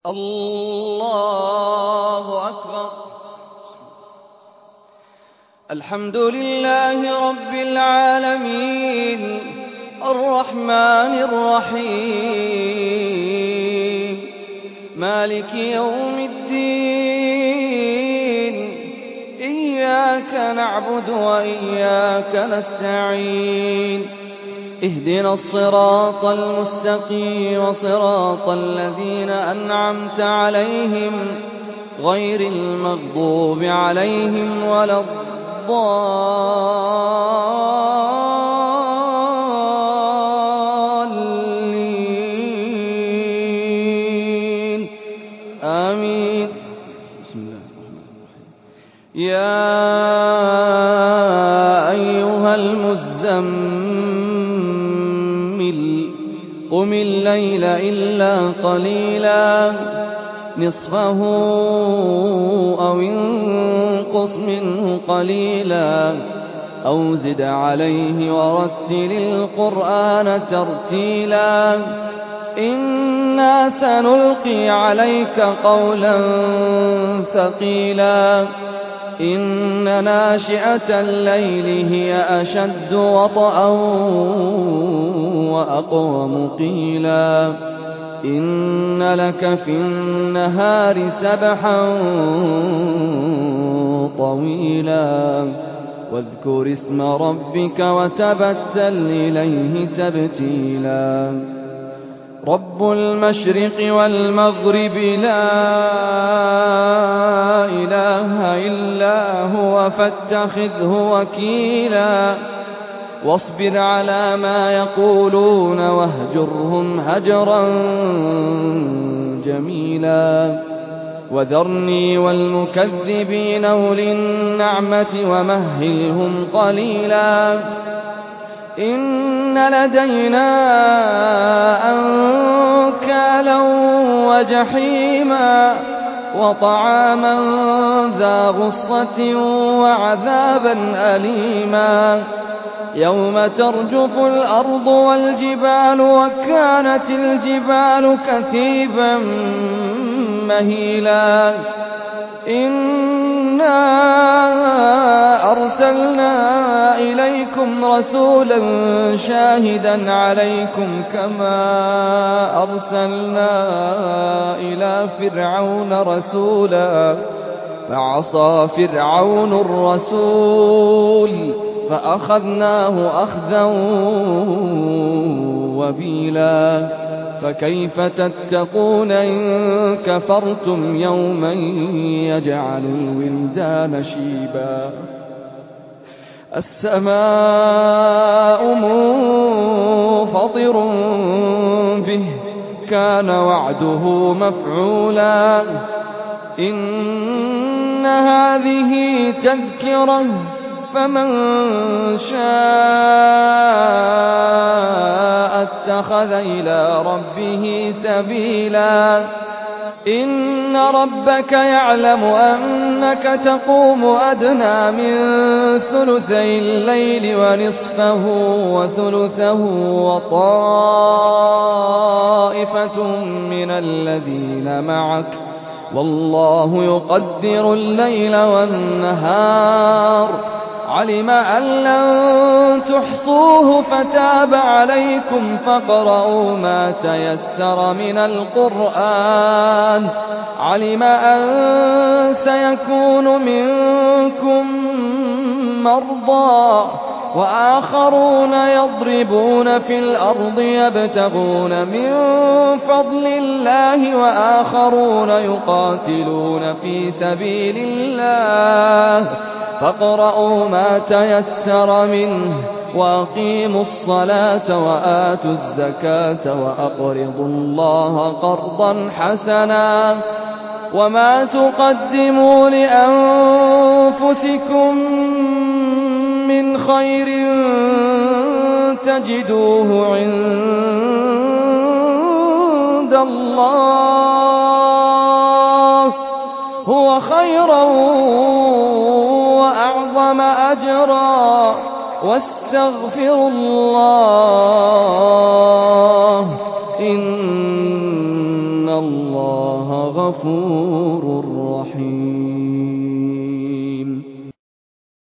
الله أكبر. الحمد لله رب العالمين الرحمن الرحيم مالك يوم الدين إياك نعبد وإياك نستعين اهدنا الصراط المستقيم صراط الذين أنعمت عليهم غير المغضوب عليهم ولا الضالين آمين. بسم الله الرحمن الرحيم. يا أيها المزمل قم الليل إلا قليلا نصفه أو انقص منه قليلا أو زد عليه ورتل القرآن ترتيلا إنا سنلقي عليك قولا ثقيلا إن ناشئة الليل هي أشد وطئا وأقوم قيلا إن لك في النهار سبحا طويلا واذكر اسم ربك وتبتل إليه تبتيلا رب المشرق والمغرب لا إله إلا هو فاتخذه وكيلا واصبر على ما يقولون واهجرهم هجرا جميلا وذرني والمكذبين أولي النعمة ومهلهم قليلا إن لدينا أنكالا وجحيما وطعاما ذا غصة وعذابا أليما يوم ترجف الأرض والجبال وكانت الجبال كثيبا مهيلا إنا أرسلنا إليكم رسولا شاهدا عليكم كما أرسلنا إلى فرعون رسولا فعصى فرعون الرسول فأخذناه أخذا وبيلا فكيف تتقون إن كفرتم يوما يجعل الولدان شيبا السماء منفطر به كان وعده مفعولا إن هذه تذكرة فمن شاء اتخذ إلى ربه سبيلا إن ربك يعلم أنك تقوم أدنى من ثلثي الليل ونصفه وثلثه وطائفة من الذين معك والله يقدر الليل والنهار علم أن لن تحصوه فتاب عليكم فاقرؤوا ما تيسر من القرآن علم أن سيكون منكم مرضى وآخرون يضربون في الأرض يبتغون من فضل الله وآخرون يقاتلون في سبيل الله فاقرؤوا ما تيسر منه وأقيموا الصلاة وآتوا الزكاة وأقرضوا الله قرضا حسنا وما تقدموا لأنفسكم من خير تجدوه عند الله هو خيرا وأعظم أجرا واستغفروا الله إن الله غفور رحيم.